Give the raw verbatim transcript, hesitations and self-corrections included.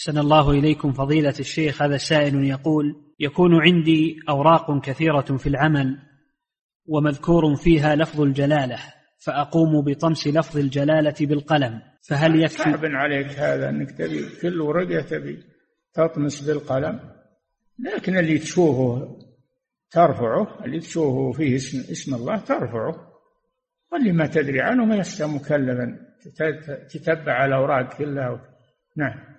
أحسن الله إليكم فضيلة الشيخ. هذا سائل يقول: يكون عندي أوراق كثيرة في العمل ومذكور فيها لفظ الجلالة، فأقوم بطمس لفظ الجلالة بالقلم، فهل يكفي؟ صعب عليك هذا أنك تبي كل ورقة تبي تطمس بالقلم، لكن اللي تشوفه ترفعه، اللي تشوفه فيه اسم, اسم الله ترفعه، واللي ما تدري عنه ما يستطيع مكلفا تتبع الأوراق كلها. نعم.